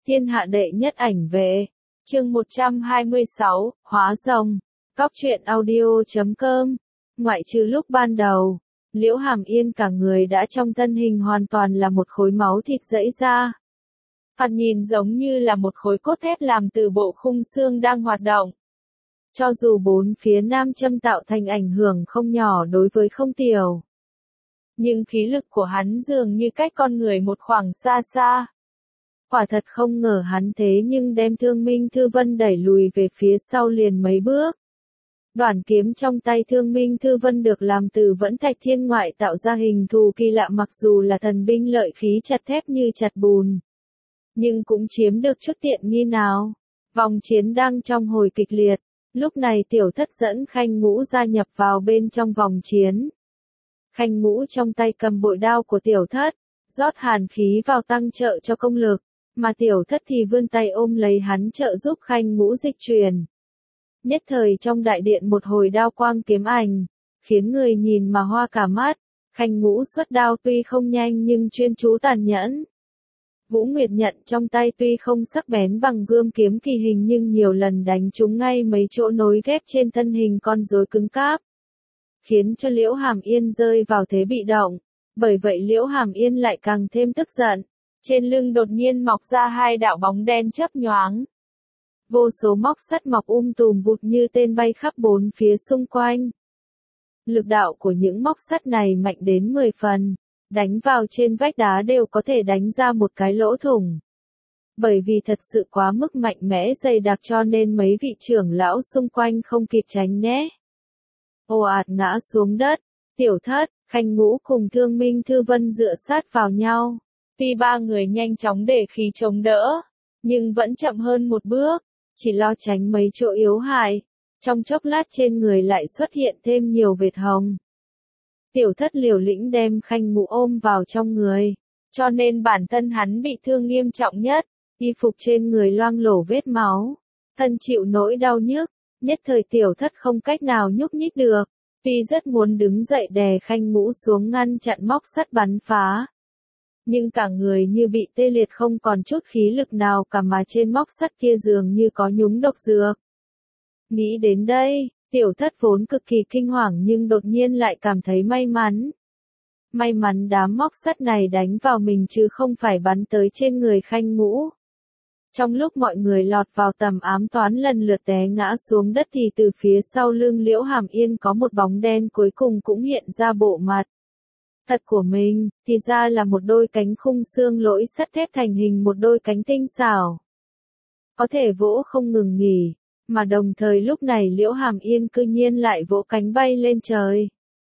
Thiên hạ đệ nhất ảnh vệ. Chương 126, Hóa rồng. Cóc truyện audio.com. Ngoại trừ lúc ban đầu, Liễu Hàm Yên cả người đã trong thân hình hoàn toàn là một khối máu thịt rẫy ra. Thoạt nhìn giống như là một khối cốt thép làm từ bộ khung xương đang hoạt động. Cho dù bốn phía nam châm tạo thành ảnh hưởng không nhỏ đối với không tiểu, nhưng khí lực của hắn dường như cách con người một khoảng xa xa. Quả thật không ngờ hắn thế nhưng đem Thương Minh Thư Vân đẩy lùi về phía sau liền mấy bước. Đoản kiếm trong tay Thương Minh Thư Vân được làm từ vẫn thạch thiên ngoại tạo ra hình thù kỳ lạ, mặc dù là thần binh lợi khí chặt thép như chặt bùn, nhưng cũng chiếm được chút tiện nghi nào. Vòng chiến đang trong hồi kịch liệt, lúc này Tiểu Thất dẫn Khanh Ngũ gia nhập vào bên trong vòng chiến. Khanh Ngũ trong tay cầm bội đao của Tiểu Thất, rót hàn khí vào tăng trợ cho công lực, mà Tiểu Thất thì vươn tay ôm lấy hắn trợ giúp Khanh Ngũ dịch chuyển. Nhất thời trong đại điện một hồi đao quang kiếm ảnh, khiến người nhìn mà hoa cả mắt. Khanh Ngũ xuất đao tuy không nhanh nhưng chuyên chú tàn nhẫn. Vũ Nguyệt nhận trong tay tuy không sắc bén bằng gươm kiếm kỳ hình nhưng nhiều lần đánh trúng ngay mấy chỗ nối ghép trên thân hình con rối cứng cáp, khiến cho Liễu Hàm Yên rơi vào thế bị động. Bởi vậy Liễu Hàm Yên lại càng thêm tức giận. Trên lưng đột nhiên mọc ra hai đạo bóng đen chớp nhoáng. Vô số móc sắt mọc tùm vụt như tên bay khắp bốn phía xung quanh. Lực đạo của những móc sắt này mạnh đến 10 phần, đánh vào trên vách đá đều có thể đánh ra một cái lỗ thủng. Bởi vì thật sự quá mức mạnh mẽ dày đặc cho nên mấy vị trưởng lão xung quanh không kịp tránh né, ồ ạt ngã xuống đất. Tiểu Thất, Khanh Ngũ cùng Thương Minh Thư Vân dựa sát vào nhau. Tuy ba người nhanh chóng để khí chống đỡ, nhưng vẫn chậm hơn một bước, chỉ lo tránh mấy chỗ yếu hại. Trong chốc lát trên người lại xuất hiện thêm nhiều vệt hồng. Tiểu Thất liều lĩnh đem Khanh Ngũ ôm vào trong người, cho nên bản thân hắn bị thương nghiêm trọng nhất, y phục trên người loang lổ vết máu, thân chịu nỗi đau nhức, nhất thời Tiểu Thất không cách nào nhúc nhích được. Tuy rất muốn đứng dậy đè Khanh Ngũ xuống ngăn chặn móc sắt bắn phá, nhưng cả người như bị tê liệt không còn chút khí lực nào cả, mà trên móc sắt kia dường như có nhúng độc dược. Nghĩ đến đây, Tiểu Thất vốn cực kỳ kinh hoàng nhưng đột nhiên lại cảm thấy may mắn. May mắn đám móc sắt này đánh vào mình chứ không phải bắn tới trên người Khanh Ngũ. Trong lúc mọi người lọt vào tầm ám toán lần lượt té ngã xuống đất thì từ phía sau lưng Liễu Hàm Yên có một bóng đen cuối cùng cũng hiện ra bộ mặt thật của mình, thì ra là một đôi cánh khung xương lỗi sắt thép thành hình một đôi cánh tinh xảo, có thể vỗ không ngừng nghỉ, mà đồng thời lúc này Liễu Hàm Yên cư nhiên lại vỗ cánh bay lên trời.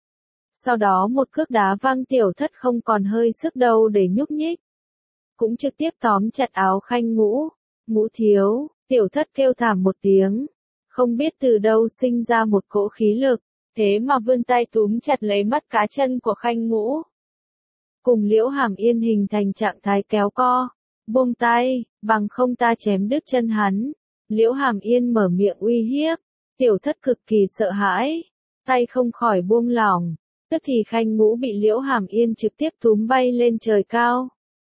Sau đó một cước đá văng Tiểu Thất không còn hơi sức đâu để nhúc nhích, cũng trực tiếp tóm chặt áo Khanh Ngũ. Ngũ thiếu, Tiểu Thất kêu thảm một tiếng, không biết từ đâu sinh ra một cỗ khí lực, thế mà vươn tay túm chặt lấy mắt cá chân của Khanh Ngũ. Cùng Liễu Hàm Yên hình thành trạng thái kéo co, buông tay, bằng không ta chém đứt chân hắn. Liễu Hàm Yên mở miệng uy hiếp, Tiểu Thất cực kỳ sợ hãi, tay không khỏi buông lỏng, tức thì Khanh Ngũ bị Liễu Hàm Yên trực tiếp túm bay lên trời cao.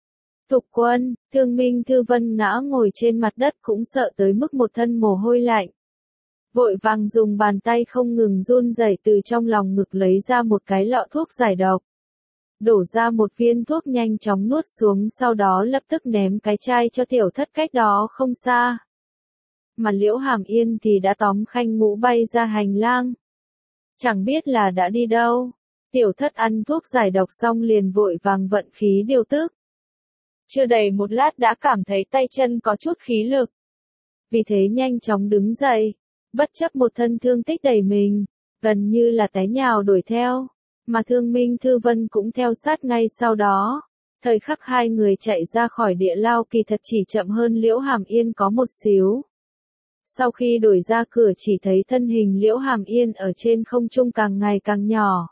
Tục Quân, Thương Minh Thư Vân ngã ngồi trên mặt đất cũng sợ tới mức một thân mồ hôi lạnh. Vội vàng dùng bàn tay không ngừng run rẩy từ trong lòng ngực lấy ra một cái lọ thuốc giải độc. Đổ ra một viên thuốc nhanh chóng nuốt xuống, sau đó lập tức ném cái chai cho Tiểu Thất cách đó không xa. Mà Liễu Hàm Yên thì đã tóm Khanh Ngũ bay ra hành lang. Chẳng biết là đã đi đâu. Tiểu Thất ăn thuốc giải độc xong liền vội vàng vận khí điều tức. Chưa đầy một lát đã cảm thấy tay chân có chút khí lực. Vì thế nhanh chóng đứng dậy, bất chấp một thân thương tích đầy mình, gần như là té nhào đuổi theo, mà Thương Minh Thư Vân cũng theo sát ngay sau đó. Thời khắc hai người chạy ra khỏi địa lao kỳ thật chỉ chậm hơn Liễu Hàm Yên có một xíu. Sau khi đuổi ra cửa chỉ thấy thân hình Liễu Hàm Yên ở trên không trung càng ngày càng nhỏ.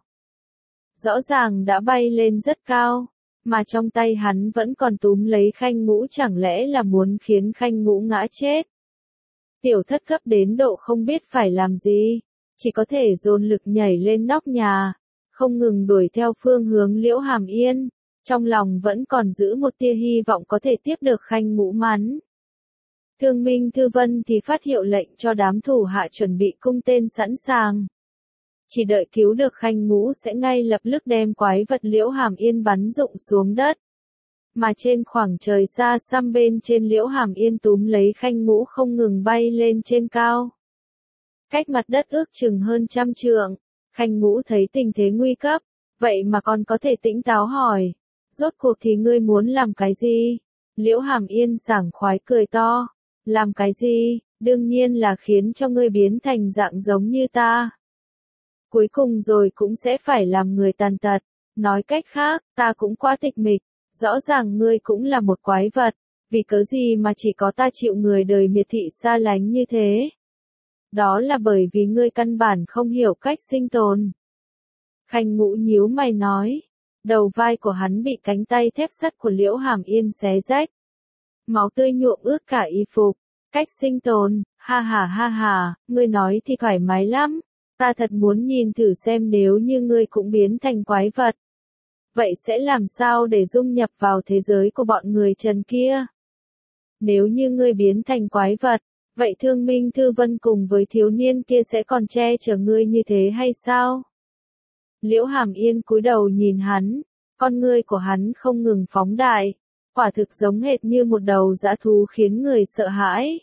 Rõ ràng đã bay lên rất cao, mà trong tay hắn vẫn còn túm lấy Khanh Ngũ, chẳng lẽ là muốn khiến Khanh Ngũ ngã chết. Tiểu Thất gấp đến độ không biết phải làm gì, chỉ có thể dồn lực nhảy lên nóc nhà, không ngừng đuổi theo phương hướng Liễu Hàm Yên. Trong lòng vẫn còn giữ một tia hy vọng có thể tiếp được Khanh Ngũ mắn. Thương Minh Thư Vân thì phát hiệu lệnh cho đám thủ hạ chuẩn bị cung tên sẵn sàng. Chỉ đợi cứu được Khanh Ngũ sẽ ngay lập tức đem quái vật Liễu Hàm Yên bắn rụng xuống đất. Mà trên khoảng trời xa xăm bên trên Liễu Hàm Yên túm lấy Khanh Ngũ không ngừng bay lên trên cao. Cách mặt đất ước chừng hơn 100 trượng, Khanh Ngũ thấy tình thế nguy cấp, vậy mà còn có thể tỉnh táo hỏi. Rốt cuộc thì ngươi muốn làm cái gì? Liễu Hàm Yên sảng khoái cười to. Làm cái gì? Đương nhiên là khiến cho ngươi biến thành dạng giống như ta. Cuối cùng rồi cũng sẽ phải làm người tàn tật. Nói cách khác, ta cũng quá tịch mịch. Rõ ràng ngươi cũng là một quái vật. Vì cớ gì mà chỉ có ta chịu người đời miệt thị xa lánh như thế? Đó là bởi vì ngươi căn bản không hiểu cách sinh tồn. Khanh Ngũ nhíu mày nói. Đầu vai của hắn bị cánh tay thép sắt của Liễu Hàm Yên xé rách. Máu tươi nhuộm ướt cả y phục. Cách sinh tồn, ha ha, ngươi nói thì thoải mái lắm. Ta thật muốn nhìn thử xem nếu như ngươi cũng biến thành quái vật. Vậy sẽ làm sao để dung nhập vào thế giới của bọn người Trần kia? Nếu như ngươi biến thành quái vật, vậy Thương Minh Thư Vân cùng với thiếu niên kia sẽ còn che chở ngươi như thế hay sao? Liễu Hàm Yên cúi đầu nhìn hắn, con ngươi của hắn không ngừng phóng đại, quả thực giống hệt như một đầu dã thú khiến người sợ hãi.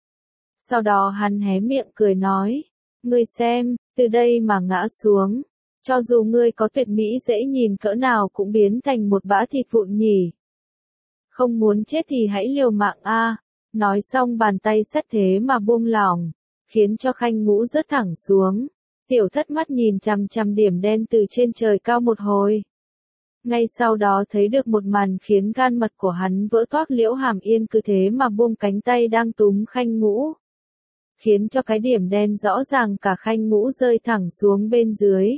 Sau đó hắn hé miệng cười nói, ngươi xem, từ đây mà ngã xuống, cho dù ngươi có tuyệt mỹ dễ nhìn cỡ nào cũng biến thành một bã thịt vụn nhỉ. Không muốn chết thì hãy liều mạng a. Nói xong bàn tay sắt thế mà buông lỏng, khiến cho Khanh Ngũ rớt thẳng xuống. Tiểu Thất mắt nhìn chằm chằm điểm đen từ trên trời cao một hồi. Ngay sau đó thấy được một màn khiến gan mật của hắn vỡ toác. Liễu Hàm Yên cứ thế mà buông cánh tay đang túm Khanh Ngũ, khiến cho cái điểm đen rõ ràng cả Khanh Ngũ rơi thẳng xuống bên dưới.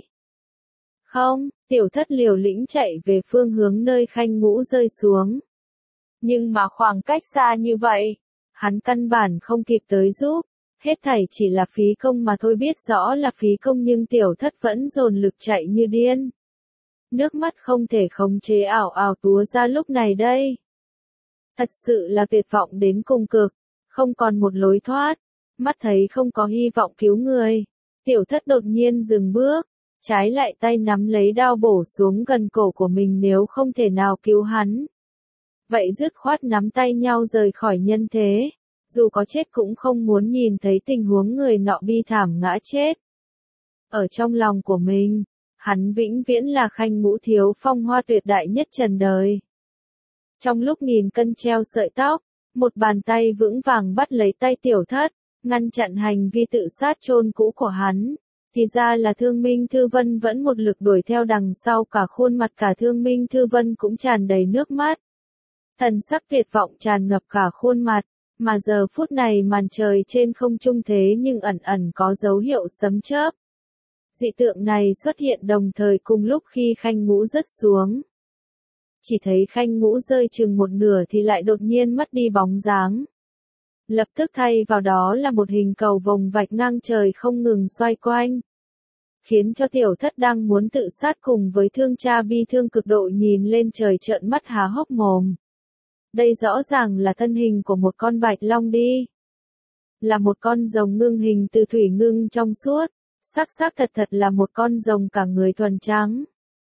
Không, Tiểu Thất liều lĩnh chạy về phương hướng nơi Khanh Ngũ rơi xuống. Nhưng mà khoảng cách xa như vậy, hắn căn bản không kịp tới giúp. Hết thảy chỉ là phí công mà thôi, biết rõ là phí công nhưng Tiểu Thất vẫn dồn lực chạy như điên. Nước mắt không thể khống chế ảo ảo túa ra lúc này đây. Thật sự là tuyệt vọng đến cùng cực, không còn một lối thoát. Mắt thấy không có hy vọng cứu người, Tiểu Thất đột nhiên dừng bước, trái lại tay nắm lấy đao bổ xuống gần cổ của mình. Nếu không thể nào cứu hắn, vậy dứt khoát nắm tay nhau rời khỏi nhân thế. Dù có chết cũng không muốn nhìn thấy tình huống người nọ bi thảm ngã chết. Ở trong lòng của mình, hắn vĩnh viễn là Khanh Ngũ thiếu phong hoa tuyệt đại nhất trần đời. Trong lúc nghìn cân treo sợi tóc, một bàn tay vững vàng bắt lấy tay Tiểu Thất, ngăn chặn hành vi tự sát chôn cũ của hắn. Thì ra là Thương Minh Thư Vân vẫn một lực đuổi theo đằng sau, cả khuôn mặt cả Thương Minh Thư Vân cũng tràn đầy nước mắt. Thần sắc tuyệt vọng tràn ngập cả khuôn mặt. Mà giờ phút này màn trời trên không trung thế nhưng ẩn ẩn có dấu hiệu sấm chớp. Dị tượng này xuất hiện đồng thời cùng lúc khi Khanh Ngũ rớt xuống. Chỉ thấy Khanh Ngũ rơi chừng một nửa thì lại đột nhiên mất đi bóng dáng. Lập tức thay vào đó là một hình cầu vồng vạch ngang trời không ngừng xoay quanh. Khiến cho Tiểu Thất đang muốn tự sát cùng với thương cha bi thương cực độ nhìn lên trời trợn mắt há hốc mồm. Đây rõ ràng là thân hình của một con bạch long đi. Là một con rồng ngưng hình từ thủy ngưng trong suốt. Sắc thật là một con rồng cả người thuần trắng.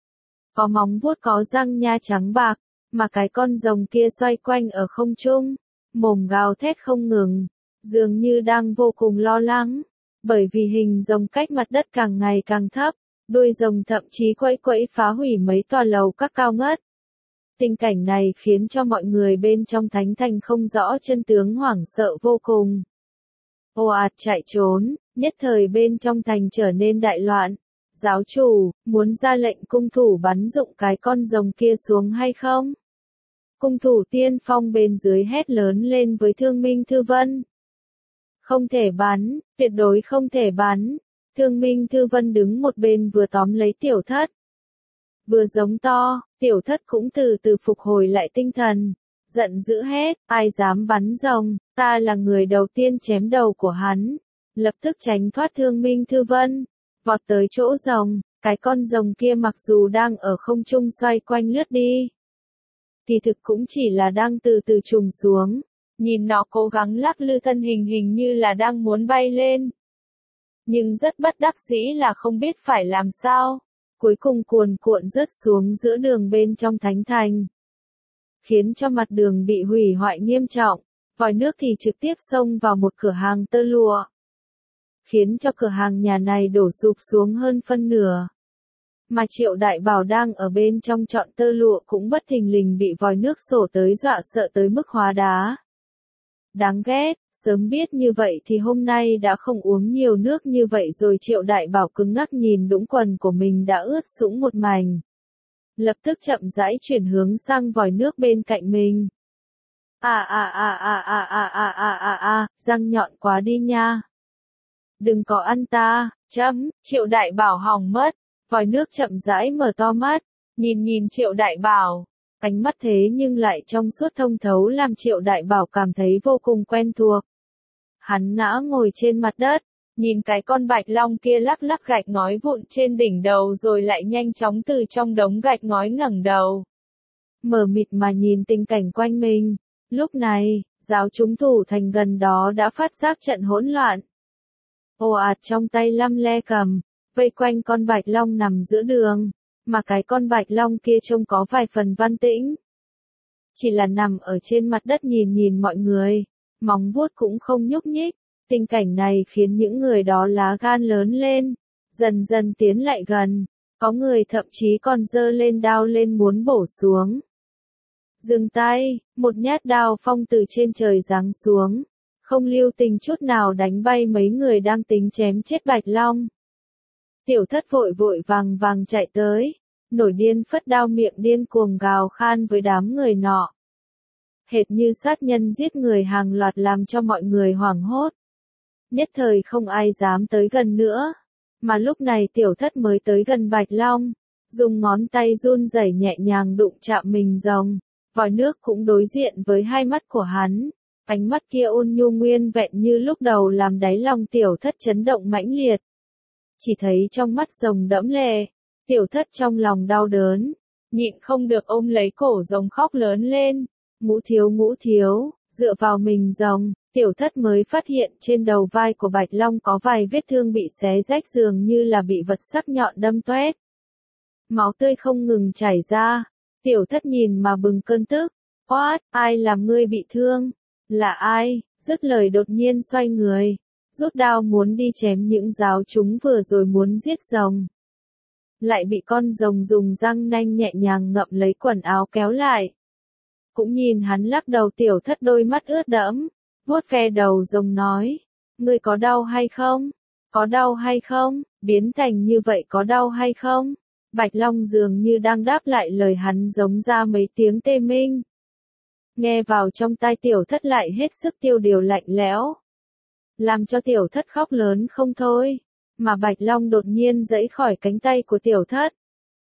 Có móng vuốt có răng nha trắng bạc. Mà cái con rồng kia xoay quanh ở không trung. Mồm gào thét không ngừng. Dường như đang vô cùng lo lắng. Bởi vì hình rồng cách mặt đất càng ngày càng thấp. Đuôi rồng thậm chí quẫy quẫy phá hủy mấy tòa lầu các cao ngất. Tình cảnh này khiến cho mọi người bên trong thánh thành không rõ chân tướng hoảng sợ vô cùng. Ồ ạt chạy trốn, nhất thời bên trong thành trở nên đại loạn. Giáo chủ, muốn ra lệnh cung thủ bắn dụng cái con rồng kia xuống hay không? Cung thủ tiên phong bên dưới hét lớn lên với Thương Minh Thư Vân. Không thể bắn, tuyệt đối không thể bắn. Thương Minh Thư Vân đứng một bên vừa tóm lấy Tiểu Thất. Vừa giống to, Tiểu Thất cũng từ từ phục hồi lại tinh thần. Giận dữ hét, ai dám bắn rồng, ta là người đầu tiên chém đầu của hắn. Lập tức tránh thoát Thương Minh Thư Vân, vọt tới chỗ rồng. Cái con rồng kia mặc dù đang ở không trung xoay quanh lướt đi, kỳ thực cũng chỉ là đang từ từ trùng xuống. Nhìn nó cố gắng lắc lư thân hình hình như là đang muốn bay lên. Nhưng rất bất đắc dĩ là không biết phải làm sao. Cuối cùng cuồn cuộn rớt xuống giữa đường bên trong thánh thành. Khiến cho mặt đường bị hủy hoại nghiêm trọng. Vòi nước thì trực tiếp xông vào một cửa hàng tơ lụa. Khiến cho cửa hàng nhà này đổ sụp xuống hơn phân nửa. Mà Triệu Đại Bảo đang ở bên trong chọn tơ lụa cũng bất thình lình bị vòi nước sổ tới dọa sợ tới mức hóa đá. Đáng ghét, sớm biết như vậy thì hôm nay đã không uống nhiều nước như vậy rồi. Triệu Đại Bảo cứng ngắc nhìn đũng quần của mình đã ướt sũng một mảnh. Lập tức chậm rãi chuyển hướng sang vòi nước bên cạnh mình. Răng nhọn quá đi nha. Đừng có ăn ta, Triệu Đại Bảo hỏng mất. Vòi nước chậm rãi mở to mắt, nhìn Triệu Đại Bảo. Ánh mắt thế nhưng lại trong suốt thông thấu làm Triệu Đại Bảo cảm thấy vô cùng quen thuộc. Hắn ngã ngồi trên mặt đất, nhìn cái con bạch long kia lắc lắc gạch ngói vụn trên đỉnh đầu rồi lại nhanh chóng từ trong đống gạch ngói ngẩng đầu. Mờ mịt mà nhìn tình cảnh quanh mình. Lúc này, giáo chúng thủ thành gần đó đã phát giác trận hỗn loạn. Ồ ạt trong tay lăm le cầm, vây quanh con bạch long nằm giữa đường, mà cái con bạch long kia trông có vài phần văn tĩnh. Chỉ là nằm ở trên mặt đất nhìn mọi người, móng vuốt cũng không nhúc nhích. Tình cảnh này khiến những người đó lá gan lớn lên, dần dần tiến lại gần, có người thậm chí còn giơ lên đao lên muốn bổ xuống. Dừng tay, một nhát đao phong từ trên trời giáng xuống, không lưu tình chút nào đánh bay mấy người đang tính chém chết bạch long. Tiểu Thất vội vàng chạy tới, nổi điên phất đao miệng điên cuồng gào khan với đám người nọ. Hệt như sát nhân giết người hàng loạt làm cho mọi người hoảng hốt. Nhất thời không ai dám tới gần nữa, mà lúc này Tiểu Thất mới tới gần bạch long, dùng ngón tay run rẩy nhẹ nhàng đụng chạm mình rồng, vòi nước cũng đối diện với hai mắt của hắn. Ánh mắt kia ôn nhu nguyên vẹn như lúc đầu làm đáy lòng Tiểu Thất chấn động mãnh liệt. Chỉ thấy trong mắt rồng đẫm lệ, Tiểu Thất trong lòng đau đớn, nhịn không được ôm lấy cổ rồng khóc lớn lên. Ngũ thiếu, dựa vào mình rồng, Tiểu Thất mới phát hiện trên đầu vai của bạch long có vài vết thương bị xé rách dường như là bị vật sắc nhọn đâm toét. Máu tươi không ngừng chảy ra, Tiểu Thất nhìn mà bừng cơn tức. Oát, ai làm ngươi bị thương? Là ai? Dứt lời đột nhiên xoay người, rút đao muốn đi chém những giáo chúng vừa rồi muốn giết rồng. Lại bị con rồng dùng răng nanh nhẹ nhàng ngậm lấy quần áo kéo lại. Cũng nhìn hắn lắc đầu. Tiểu Thất đôi mắt ướt đẫm, vuốt ve đầu rồng nói, ngươi có đau hay không? Có đau hay không? Biến thành như vậy có đau hay không? Bạch long dường như đang đáp lại lời hắn giống ra mấy tiếng tê minh. Nghe vào trong tai Tiểu Thất lại hết sức tiêu điều lạnh lẽo, làm cho Tiểu Thất khóc lớn không thôi, mà bạch long đột nhiên giãy khỏi cánh tay của Tiểu Thất,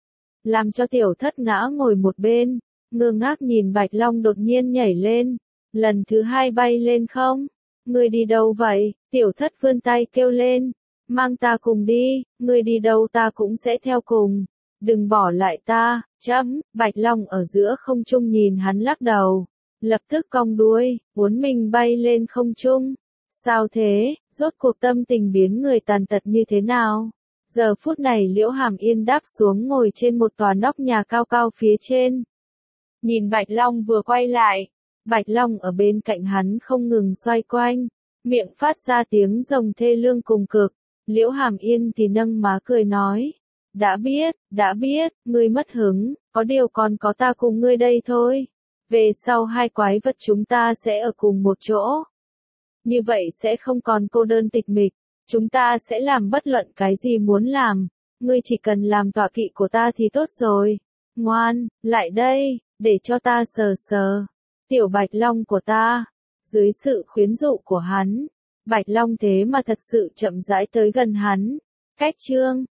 làm cho Tiểu Thất ngã ngồi một bên, ngơ ngác nhìn bạch long đột nhiên nhảy lên, lần thứ hai bay lên không. Ngươi đi đâu vậy? Tiểu Thất vươn tay kêu lên, mang ta cùng đi, ngươi đi đâu ta cũng sẽ theo cùng, đừng bỏ lại ta. Bạch long ở giữa không trung nhìn hắn lắc đầu, lập tức cong đuôi, uốn mình bay lên không trung. Sao thế, rốt cuộc tâm tình biến người tàn tật như thế nào? Giờ phút này Liễu Hàm Yên đáp xuống ngồi trên một tòa nóc nhà cao cao phía trên. Nhìn Bạch Long vừa quay lại, Bạch Long ở bên cạnh hắn không ngừng xoay quanh, miệng phát ra tiếng rồng thê lương cùng cực. Liễu Hàm Yên thì nâng má cười nói, đã biết, ngươi mất hứng, có điều còn có ta cùng ngươi đây thôi. Về sau hai quái vật chúng ta sẽ ở cùng một chỗ. Như vậy sẽ không còn cô đơn tịch mịch, chúng ta sẽ làm bất luận cái gì muốn làm, ngươi chỉ cần làm tọa kỵ của ta thì tốt rồi. Ngoan, lại đây, để cho ta sờ sờ tiểu Bạch Long của ta. Dưới sự khuyến dụ của hắn, Bạch Long thế mà thật sự chậm rãi tới gần hắn. Cách chương